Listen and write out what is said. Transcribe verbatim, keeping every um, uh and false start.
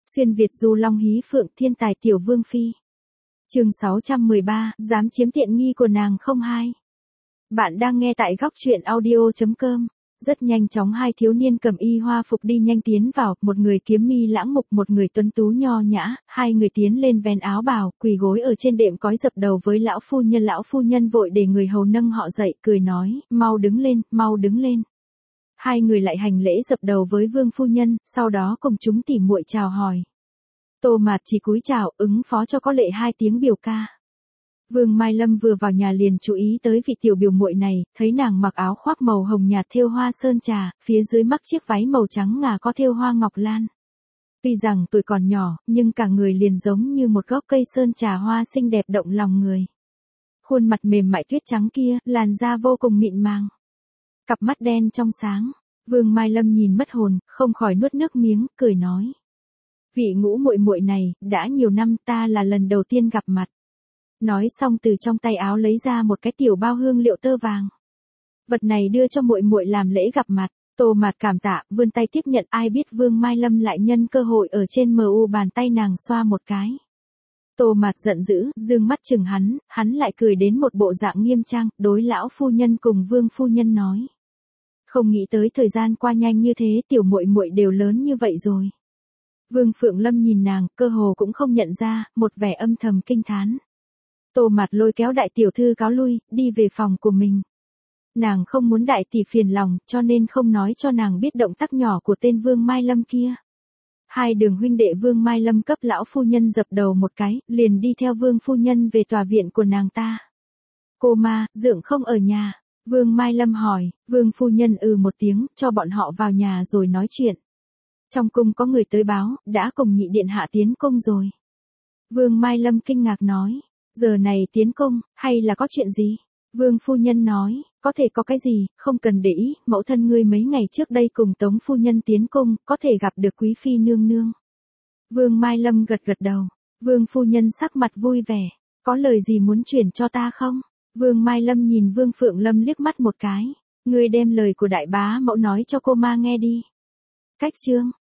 Xuyên Việt du long hí phượng thiên tài tiểu vương phi. Chương sáu trăm mười ba, dám chiếm tiện nghi của nàng không hai. Bạn đang nghe tại góc truyện audio chấm com. Rất nhanh chóng hai thiếu niên cầm y hoa phục đi nhanh tiến vào, một người kiếm mi lãng mục, một người tuấn tú nho nhã, hai người tiến lên vén áo bào, quỳ gối ở trên đệm cói dập đầu với lão phu nhân. Lão phu nhân vội để người hầu nâng họ dậy, cười nói, mau đứng lên, mau đứng lên. Hai người lại hành lễ dập đầu với vương phu nhân, sau đó cùng chúng tỉ muội chào hỏi. Tô Mạt chỉ cúi chào, ứng phó cho có lệ hai tiếng biểu ca. Vương Mai Lâm vừa vào nhà liền chú ý tới vị tiểu biểu muội này, thấy nàng mặc áo khoác màu hồng nhạt thêu hoa sơn trà, phía dưới mắc chiếc váy màu trắng ngà có thêu hoa ngọc lan. Tuy rằng tuổi còn nhỏ, nhưng cả người liền giống như một gốc cây sơn trà hoa xinh đẹp động lòng người. Khuôn mặt mềm mại tuyết trắng kia, làn da vô cùng mịn màng. Cặp mắt đen trong sáng, Vương Mai Lâm nhìn mất hồn, không khỏi nuốt nước miếng, cười nói. Vị ngũ muội muội này, đã nhiều năm ta là lần đầu tiên gặp mặt. Nói xong từ trong tay áo lấy ra một cái tiểu bao hương liệu tơ vàng. Vật này đưa cho muội muội làm lễ gặp mặt. Tô Mạt cảm tạ, vươn tay tiếp nhận, ai biết Vương Mai Lâm lại nhân cơ hội ở trên mờ u bàn tay nàng xoa một cái. Tô Mạt giận dữ, dương mắt chừng hắn, hắn lại cười đến một bộ dạng nghiêm trang, đối lão phu nhân cùng Vương phu nhân nói. Không nghĩ tới thời gian qua nhanh như thế, tiểu muội muội đều lớn như vậy rồi. Vương Phượng Lâm nhìn nàng, cơ hồ cũng không nhận ra, một vẻ âm thầm kinh thán. Tô Mạt lôi kéo đại tiểu thư cáo lui, đi về phòng của mình. Nàng không muốn đại tỷ phiền lòng, cho nên không nói cho nàng biết động tác nhỏ của tên Vương Mai Lâm kia. Hai đường huynh đệ Vương Mai Lâm cấp lão phu nhân dập đầu một cái, liền đi theo Vương phu nhân về tòa viện của nàng ta. Cô ma, dượng không ở nhà. Vương Mai Lâm hỏi, Vương phu nhân ừ một tiếng, cho bọn họ vào nhà rồi nói chuyện. Trong cung có người tới báo, đã cùng nhị điện hạ tiến cung rồi. Vương Mai Lâm kinh ngạc nói, giờ này tiến cung, hay là có chuyện gì? Vương phu nhân nói, có thể có cái gì, không cần để ý, mẫu thân ngươi mấy ngày trước đây cùng Tống phu nhân tiến cung, có thể gặp được quý phi nương nương. Vương Mai Lâm gật gật đầu, Vương phu nhân sắc mặt vui vẻ, có lời gì muốn chuyển cho ta không? Vương Mai Lâm nhìn Vương Phượng Lâm liếc mắt một cái, ngươi đem lời của đại bá mẫu nói cho cô ma nghe đi. Cách chương